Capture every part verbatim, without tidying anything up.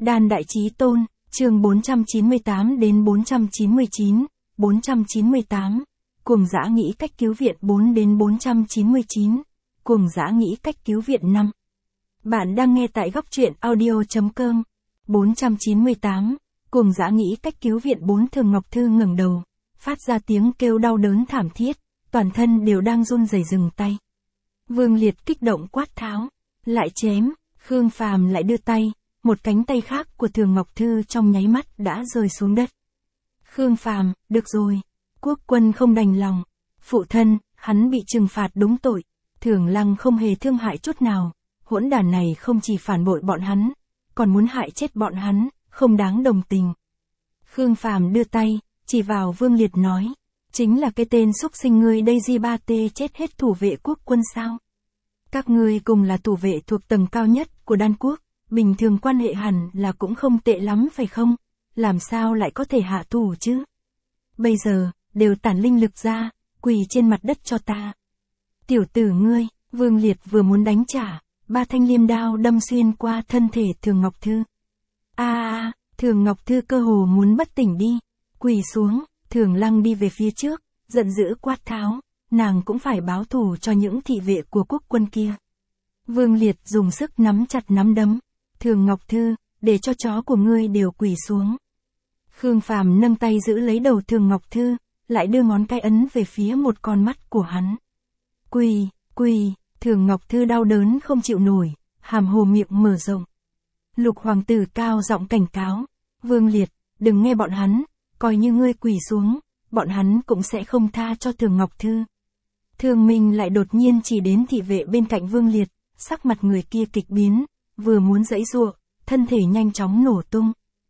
Đan Đại Chí Tôn, chương bốn trăm chín mươi tám đến bốn trăm chín mươi chín, bốn trăm chín mươi tám. Cuồng dã nghĩ cách cứu viện bốn đến bốn trăm chín mươi chín. Cuồng dã nghĩ cách cứu viện năm. Bạn đang nghe tại góc truyện audio.com. bốn trăm chín mươi tám. Cuồng dã nghĩ cách cứu viện bốn. Thường Ngọc Thư ngẩng đầu, phát ra tiếng kêu đau đớn thảm thiết, toàn thân đều đang run rẩy dừng tay. Vương Liệt kích động quát tháo, lại chém. Khương Phàm lại đưa tay, một cánh tay khác của Thường Ngọc Thư trong nháy mắt đã rơi xuống đất. Khương Phàm, được rồi. Quốc Quân không đành lòng. Phụ thân, hắn bị trừng phạt đúng tội. Thường Lăng không hề thương hại chút nào. Hỗn đản này không chỉ phản bội bọn hắn, còn muốn hại chết bọn hắn, không đáng đồng tình. Khương Phàm đưa tay, chỉ vào Vương Liệt nói, chính là cái tên xúc sinh ngươi đây di ba tê chết hết thủ vệ Quốc Quân sao? Các ngươi cùng là thủ vệ thuộc tầng cao nhất của Đan Quốc, bình thường quan hệ hẳn là cũng không tệ lắm phải không? Làm sao lại có thể hạ thủ chứ? Bây giờ, đều tản linh lực ra, quỳ trên mặt đất cho ta. Tiểu tử ngươi, Vương Liệt vừa muốn đánh trả, ba thanh liêm đao đâm xuyên qua thân thể Thường Ngọc Thư. A a, Thường Ngọc Thư cơ hồ muốn bất tỉnh đi, quỳ xuống. Thường Lăng đi về phía trước, giận dữ quát tháo, nàng cũng phải báo thù cho những thị vệ của Quốc Quân kia. Vương Liệt dùng sức nắm chặt nắm đấm. Thường Ngọc Thư, để cho chó của ngươi đều quỳ xuống. Khương Phàm nâng tay giữ lấy đầu Thường Ngọc Thư, lại đưa ngón cái ấn về phía một con mắt của hắn. Quỳ, quỳ, Thường Ngọc Thư đau đớn không chịu nổi, hàm hồ miệng mở rộng. Lục hoàng tử cao giọng cảnh cáo, Vương Liệt, đừng nghe bọn hắn, coi như ngươi quỳ xuống, bọn hắn cũng sẽ không tha cho Thường Ngọc Thư. Thường Minh lại đột nhiên chỉ đến thị vệ bên cạnh Vương Liệt, sắc mặt người kia kịch biến, vừa muốn giãy giụa, thân thể nhanh chóng nổ tung.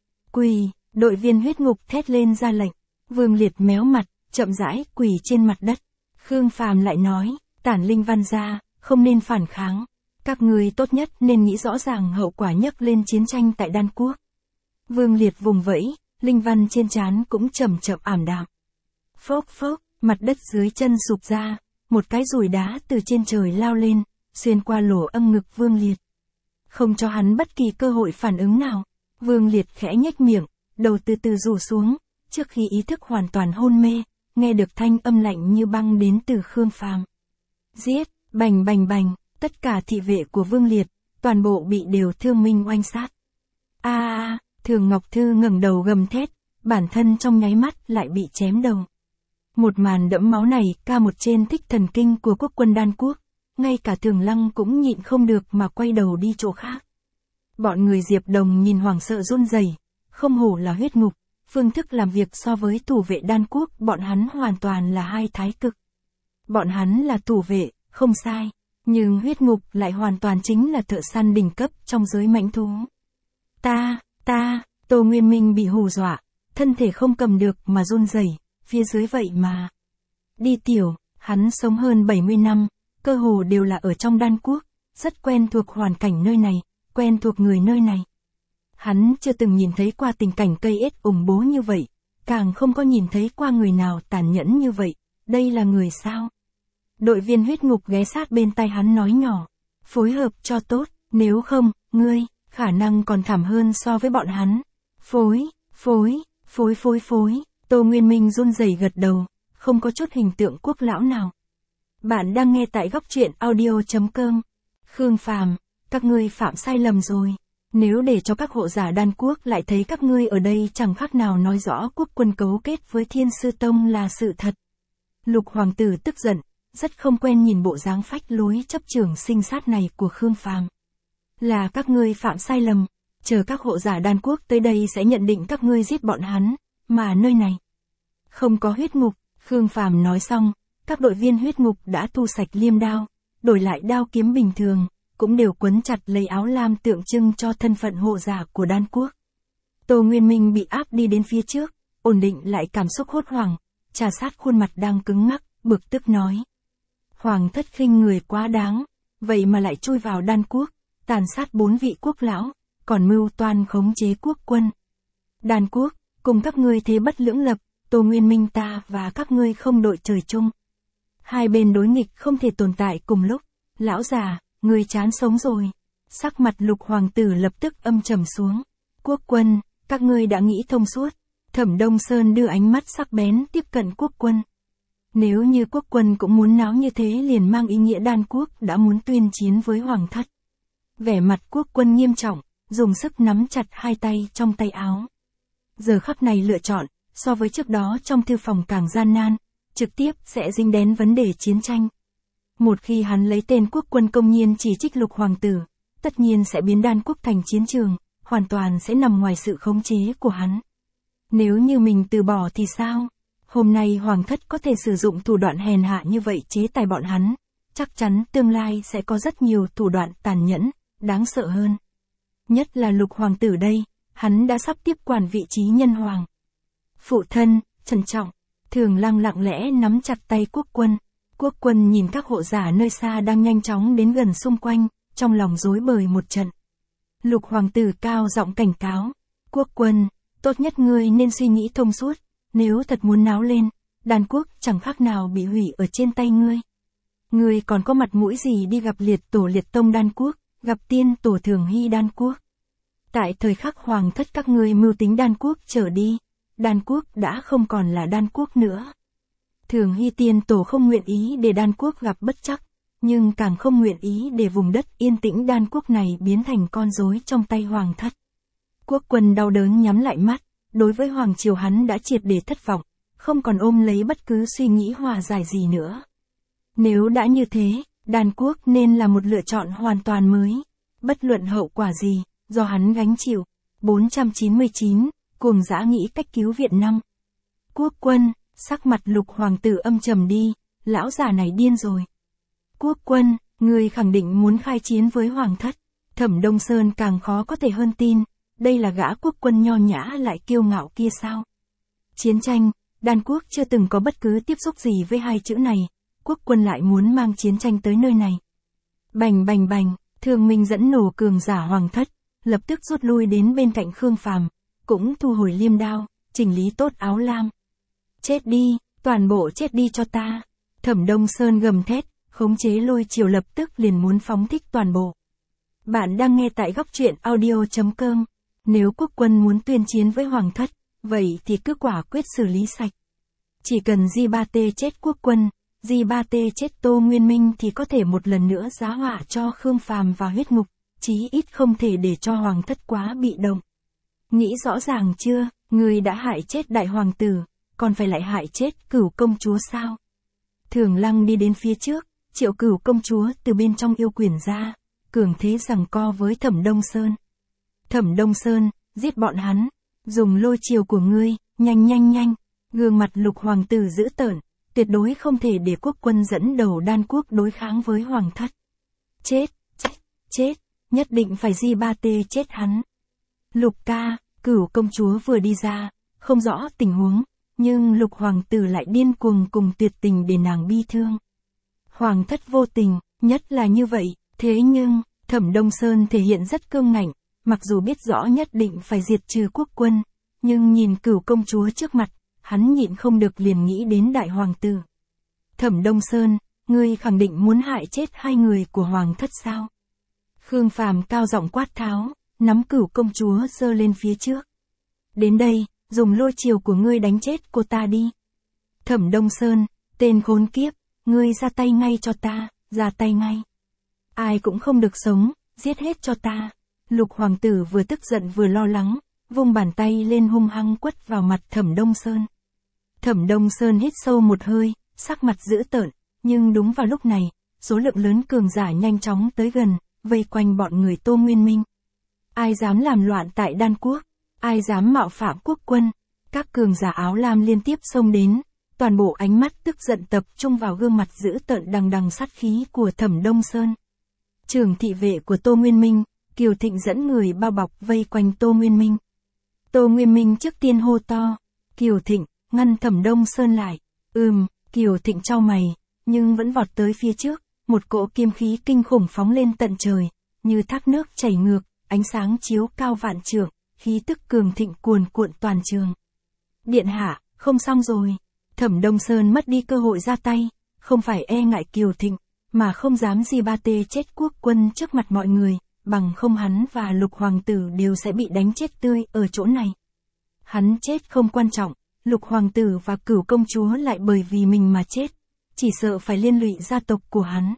Quỳ, đội viên huyết ngục thét lên ra lệnh. Vương Liệt méo mặt, chậm rãi quỳ trên mặt đất. Khương Phàm lại nói, tản linh văn ra, không nên phản kháng. Các người tốt nhất nên nghĩ rõ ràng hậu quả nhấc lên chiến tranh tại Đan Quốc. Vương Liệt vùng vẫy, linh văn trên trán cũng chậm chậm ảm đạm. Phốc phốc, mặt đất dưới chân sụp ra, một cái dùi đá từ trên trời lao lên, xuyên qua lỗ âm ngực Vương Liệt. Không cho hắn bất kỳ cơ hội phản ứng nào, Vương Liệt khẽ nhếch miệng, đầu từ từ rủ xuống, trước khi ý thức hoàn toàn hôn mê, nghe được thanh âm lạnh như băng đến từ Khương Phàm. Giết, bành bành bành, tất cả thị vệ của Vương Liệt, toàn bộ bị đều thương minh oanh sát. A a, Thường Ngọc Thư ngẩng đầu gầm thét, bản thân trong nháy mắt lại bị chém đầu. Một màn đẫm máu này ca một trên thích thần kinh của Quốc Quân Đan Quốc, ngay cả Thường Lăng cũng nhịn không được mà quay đầu đi chỗ khác. Bọn người Diệp Đồng nhìn hoảng sợ run rẩy, không hổ là huyết ngục, phương thức làm việc so với thủ vệ Đan Quốc bọn hắn hoàn toàn là hai thái cực. Bọn hắn là thủ vệ, không sai, nhưng huyết ngục lại hoàn toàn chính là thợ săn đỉnh cấp trong giới mãnh thú. Ta, ta, Tô Nguyên Minh bị hù dọa, thân thể không cầm được mà run rẩy, phía dưới vậy mà. Đi tiểu, hắn sống hơn bảy mươi năm, cơ hồ đều là ở trong Đan Quốc, rất quen thuộc hoàn cảnh nơi này, quen thuộc người nơi này. Hắn chưa từng nhìn thấy qua tình cảnh cây ết ủng bố như vậy, càng không có nhìn thấy qua người nào tàn nhẫn như vậy, đây là người sao? Đội viên huyết ngục ghé sát bên tai hắn nói nhỏ, phối hợp cho tốt, nếu không, ngươi, khả năng còn thảm hơn so với bọn hắn. Phối, phối, phối phối phối, Tô Nguyên Minh run rẩy gật đầu, không có chút hình tượng quốc lão nào. Bạn đang nghe tại góc truyện audio.com. Khương Phàm, các ngươi phạm sai lầm rồi. Nếu để cho các hộ giả Đan Quốc lại thấy các ngươi ở đây chẳng khác nào nói rõ Quốc Quân cấu kết với Thiên Sư Tông là sự thật. Lục hoàng tử tức giận, rất không quen nhìn bộ dáng phách lối chấp trưởng sinh sát này của Khương Phàm. Là các ngươi phạm sai lầm, chờ các hộ giả Đan Quốc tới đây sẽ nhận định các ngươi giết bọn hắn, mà nơi này không có huyết ngục. Khương Phàm nói xong, các đội viên huyết ngục đã thu sạch liêm đao, đổi lại đao kiếm bình thường, cũng đều quấn chặt lấy áo lam tượng trưng cho thân phận hộ giả của Đan Quốc. Tô Nguyên Minh bị áp đi đến phía trước, ổn định lại cảm xúc hốt hoảng, trà sát khuôn mặt đang cứng ngắc, bực tức nói. Hoàng thất khinh người quá đáng, vậy mà lại chui vào Đan Quốc, tàn sát bốn vị quốc lão, còn mưu toan khống chế Quốc Quân. Đan Quốc, cùng các ngươi thế bất lưỡng lập, Tô Nguyên Minh ta và các ngươi không đội trời chung. Hai bên đối nghịch không thể tồn tại cùng lúc, lão già, ngươi chán sống rồi. Sắc mặt Lục hoàng tử lập tức âm trầm xuống. Quốc quân, các ngươi đã nghĩ thông suốt. Thẩm Đông Sơn đưa ánh mắt sắc bén tiếp cận quốc quân. Nếu như quốc quân cũng muốn náo như thế liền mang ý nghĩa đan quốc đã muốn tuyên chiến với hoàng thất. Vẻ mặt quốc quân nghiêm trọng, dùng sức nắm chặt hai tay trong tay áo. Giờ khắc này lựa chọn, so với trước đó trong thư phòng càng gian nan, trực tiếp sẽ dính đến vấn đề chiến tranh. Một khi hắn lấy tên quốc quân công nhiên chỉ trích Lục hoàng tử, tất nhiên sẽ biến đan quốc thành chiến trường, hoàn toàn sẽ nằm ngoài sự khống chế của hắn. Nếu như mình từ bỏ thì sao? Hôm nay hoàng thất có thể sử dụng thủ đoạn hèn hạ như vậy chế tài bọn hắn, chắc chắn tương lai sẽ có rất nhiều thủ đoạn tàn nhẫn, đáng sợ hơn. Nhất là Lục hoàng tử đây, hắn đã sắp tiếp quản vị trí nhân hoàng. Phụ thân, trân trọng, Thường Lăng lặng lẽ nắm chặt tay quốc quân. Quốc quân nhìn các hộ giả nơi xa đang nhanh chóng đến gần xung quanh, trong lòng rối bời một trận. Lục hoàng tử cao giọng cảnh cáo. Quốc quân, tốt nhất ngươi nên suy nghĩ thông suốt, nếu thật muốn náo lên, đan quốc chẳng khác nào bị hủy ở trên tay ngươi. Ngươi còn có mặt mũi gì đi gặp liệt tổ liệt tông đan quốc, gặp tiên tổ Thường Hy đan quốc. Tại thời khắc hoàng thất các ngươi mưu tính đan quốc trở đi, đan quốc đã không còn là đan quốc nữa. Thường Hy tiên tổ không nguyện ý để đan quốc gặp bất trắc, nhưng càng không nguyện ý để vùng đất yên tĩnh đan quốc này biến thành con rối trong tay hoàng thất. Quốc quân đau đớn nhắm lại mắt, đối với hoàng triều hắn đã triệt để thất vọng, không còn ôm lấy bất cứ suy nghĩ hòa giải gì nữa. Nếu đã như thế, đan quốc nên là một lựa chọn hoàn toàn mới, bất luận hậu quả gì, do hắn gánh chịu. bốn trăm chín mươi chín, cuồng dã nghĩ cách cứu viện năm. Quốc quân, sắc mặt Lục hoàng tử âm trầm đi, lão già này điên rồi. Quốc quân, người khẳng định muốn khai chiến với hoàng thất. Thẩm Đông Sơn càng khó có thể hơn tin, đây là gã quốc quân nho nhã lại kiêu ngạo kia sao? Chiến tranh, đan quốc chưa từng có bất cứ tiếp xúc gì với hai chữ này, quốc quân lại muốn mang chiến tranh tới nơi này. Bành bành bành, Thường Minh dẫn nổ cường giả hoàng thất, lập tức rút lui đến bên cạnh Khương Phàm, cũng thu hồi liêm đao, chỉnh lý tốt áo lam. Chết đi, toàn bộ chết đi cho ta. Thẩm Đông Sơn gầm thét, khống chế lôi triều lập tức liền muốn phóng thích toàn bộ. Bạn đang nghe tại góc truyện audio chấm com. Nếu quốc quân muốn tuyên chiến với hoàng thất, vậy thì cứ quả quyết xử lý sạch. Chỉ cần Di ba Tê chết quốc quân, Di ba Tê chết Tô Nguyên Minh thì có thể một lần nữa giá họa cho Khương Phàm vào huyết ngục, chí ít không thể để cho hoàng thất quá bị động. Nghĩ rõ ràng chưa, người đã hại chết đại hoàng tử, còn phải lại hại chết Cửu công chúa sao? Thường Lăng đi đến phía trước, triệu Cửu công chúa từ bên trong yêu quyển ra, cường thế giằng co với Thẩm Đông Sơn. Thẩm Đông Sơn, giết bọn hắn, dùng lôi chiều của ngươi, nhanh nhanh nhanh. Gương mặt Lục hoàng tử dữ tợn, tuyệt đối không thể để quốc quân dẫn đầu đan quốc đối kháng với hoàng thất. Chết, chết, chết, nhất định phải Di ba Tê chết hắn. Lục ca, Cửu công chúa vừa đi ra, không rõ tình huống, nhưng Lục hoàng tử lại điên cuồng cùng tuyệt tình để nàng bi thương. Hoàng thất vô tình, nhất là như vậy, thế nhưng, Thẩm Đông Sơn thể hiện rất cương ngạnh, mặc dù biết rõ nhất định phải diệt trừ quốc quân, nhưng nhìn Cửu công chúa trước mặt, hắn nhịn không được liền nghĩ đến đại hoàng tử. Thẩm Đông Sơn, ngươi khẳng định muốn hại chết hai người của hoàng thất sao? Khương Phàm cao giọng quát tháo, nắm Cửu công chúa giơ lên phía trước. Đến đây, dùng lôi chiều của ngươi đánh chết cô ta đi. Thẩm Đông Sơn, tên khốn kiếp, ngươi ra tay ngay cho ta, ra tay ngay. Ai cũng không được sống, giết hết cho ta. Lục hoàng tử vừa tức giận vừa lo lắng, vung bàn tay lên hung hăng quất vào mặt Thẩm Đông Sơn. Thẩm Đông Sơn hít sâu một hơi, sắc mặt dữ tợn, nhưng đúng vào lúc này, số lượng lớn cường giả nhanh chóng tới gần, vây quanh bọn người Tô Nguyên Minh. Ai dám làm loạn tại đan quốc? Ai dám mạo phạm quốc quân? Các cường giả áo lam liên tiếp xông đến, toàn bộ ánh mắt tức giận tập trung vào gương mặt dữ tợn đằng đằng sát khí của Thẩm Đông Sơn. Trưởng thị vệ của Tô Nguyên Minh, Kiều Thịnh dẫn người bao bọc vây quanh Tô Nguyên Minh. Tô Nguyên Minh trước tiên hô to, Kiều Thịnh, ngăn Thẩm Đông Sơn lại. Ừm, Kiều Thịnh chau mày, nhưng vẫn vọt tới phía trước, một cỗ kim khí kinh khủng phóng lên tận trời, như thác nước chảy ngược, ánh sáng chiếu cao vạn trượng, khí tức cường thịnh cuồn cuộn toàn trường. Điện hạ, không xong rồi. Thẩm Đông Sơn mất đi cơ hội ra tay, không phải e ngại Kiều Thịnh, mà không dám Di ba Tê chết quốc quân trước mặt mọi người, bằng không hắn và Lục hoàng tử đều sẽ bị đánh chết tươi ở chỗ này. Hắn chết không quan trọng, Lục hoàng tử và Cửu công chúa lại bởi vì mình mà chết, chỉ sợ phải liên lụy gia tộc của hắn.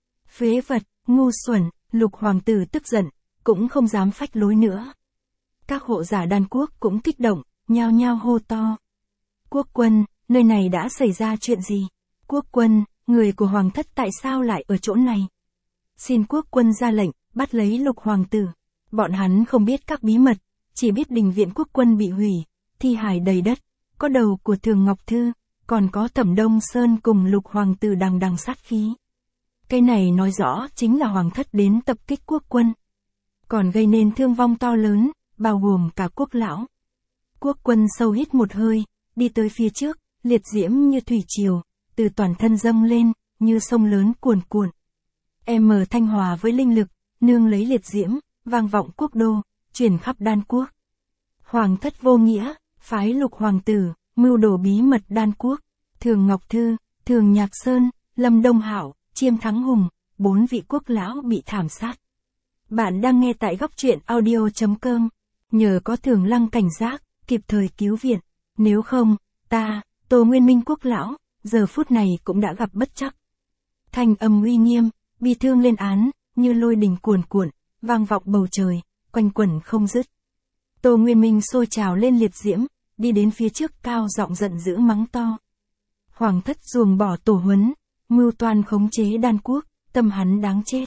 Phế vật, ngu xuẩn, Lục hoàng tử tức giận, cũng không dám phách lối nữa. Các hộ giả đan quốc cũng kích động, nhao nhao hô to. Quốc quân, nơi này đã xảy ra chuyện gì? Quốc quân, người của hoàng thất tại sao lại ở chỗ này? Xin quốc quân ra lệnh, bắt lấy Lục hoàng tử. Bọn hắn không biết các bí mật, chỉ biết đình viện quốc quân bị hủy, thi hài đầy đất, có đầu của Thường Ngọc Thư, còn có Thẩm Đông Sơn cùng Lục hoàng tử đằng đằng sát khí. Cái này nói rõ chính là hoàng thất đến tập kích quốc quân. Còn gây nên thương vong to lớn, bao gồm cả quốc lão. Quốc quân sâu hít một hơi, đi tới phía trước, liệt diễm như thủy triều, từ toàn thân dâng lên, như sông lớn cuồn cuộn. Em thanh hòa với linh lực, nương lấy liệt diễm, vang vọng quốc đô, truyền khắp đan quốc. Hoàng thất vô nghĩa, phái Lục hoàng tử, mưu đồ bí mật đan quốc, Thường Ngọc Thư, Thường Nhạc Sơn, Lâm Đông Hạo, Chiêm Thắng Hùng, bốn vị quốc lão bị thảm sát. Bạn đang nghe tại góc truyện audio chấm com. Nhờ có Thường Lăng cảnh giác, kịp thời cứu viện. Nếu không, ta, Tô Nguyên Minh quốc lão, giờ phút này cũng đã gặp bất trắc. Thanh âm uy nghiêm, bi thương lên án, như lôi đình cuồn cuộn, vang vọng bầu trời, quanh quẩn không dứt. Tô Nguyên Minh sôi trào lên liệt diễm, đi đến phía trước cao giọng giận dữ mắng to. Hoàng thất ruồng bỏ tổ huấn, mưu toan khống chế đan quốc, tâm hắn đáng chết.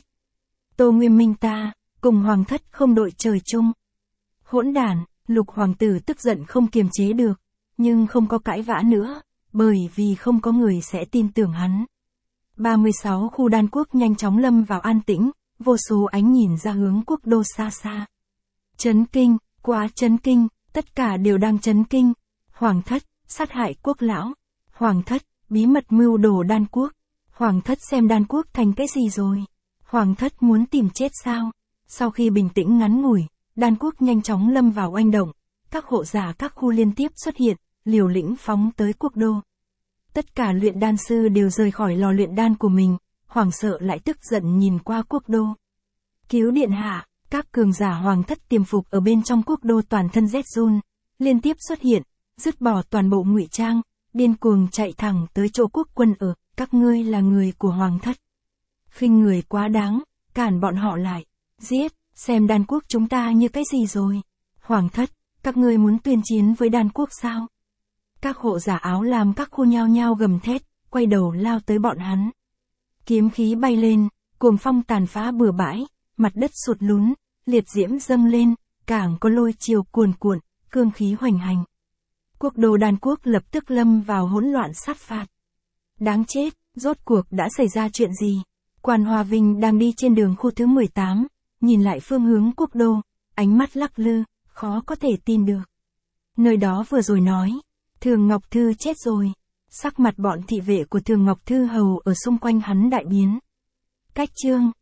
Tô Nguyên Minh ta, cùng hoàng thất không đội trời chung. Hỗn đản, Lục hoàng tử tức giận không kiềm chế được, nhưng không có cãi vã nữa, bởi vì không có người sẽ tin tưởng hắn. ba mươi sáu khu đan quốc nhanh chóng lâm vào an tĩnh, vô số ánh nhìn ra hướng quốc đô xa xa. Chấn kinh, quá chấn kinh, tất cả đều đang chấn kinh. Hoàng thất, sát hại quốc lão. Hoàng thất, bí mật mưu đồ đan quốc. Hoàng thất xem đan quốc thành cái gì rồi? Hoàng thất muốn tìm chết sao? Sau khi bình tĩnh ngắn ngủi, đan quốc nhanh chóng lâm vào oanh động. Các hộ giả các khu liên tiếp xuất hiện, liều lĩnh phóng tới quốc đô. Tất cả luyện đan sư đều rời khỏi lò luyện đan của mình, hoảng sợ lại tức giận nhìn qua quốc đô. Cứu điện hạ, các cường giả hoàng thất tiềm phục ở bên trong quốc đô toàn thân rét run, liên tiếp xuất hiện, dứt bỏ toàn bộ ngụy trang, điên cuồng chạy thẳng tới chỗ quốc quân ở, các ngươi là người của hoàng thất. Khinh người quá đáng, cản bọn họ lại, giết, xem đan quốc chúng ta như cái gì rồi. Hoàng thất, các ngươi muốn tuyên chiến với đan quốc sao? Các hộ giả áo lam các khu nhao nhao gầm thét, quay đầu lao tới bọn hắn. Kiếm khí bay lên, cuồng phong tàn phá bừa bãi, mặt đất sụt lún, liệt diễm dâng lên, càng có lôi chiều cuồn cuộn, cương khí hoành hành. Quốc đô đan quốc lập tức lâm vào hỗn loạn sát phạt. Đáng chết, rốt cuộc đã xảy ra chuyện gì? Quan Hoa Vinh đang đi trên đường khu thứ mười tám, nhìn lại phương hướng quốc đô, ánh mắt lắc lư, khó có thể tin được. Nơi đó vừa rồi nói, Thường Ngọc Thư chết rồi. Sắc mặt bọn thị vệ của Thường Ngọc Thư hầu ở xung quanh hắn đại biến. Cách chương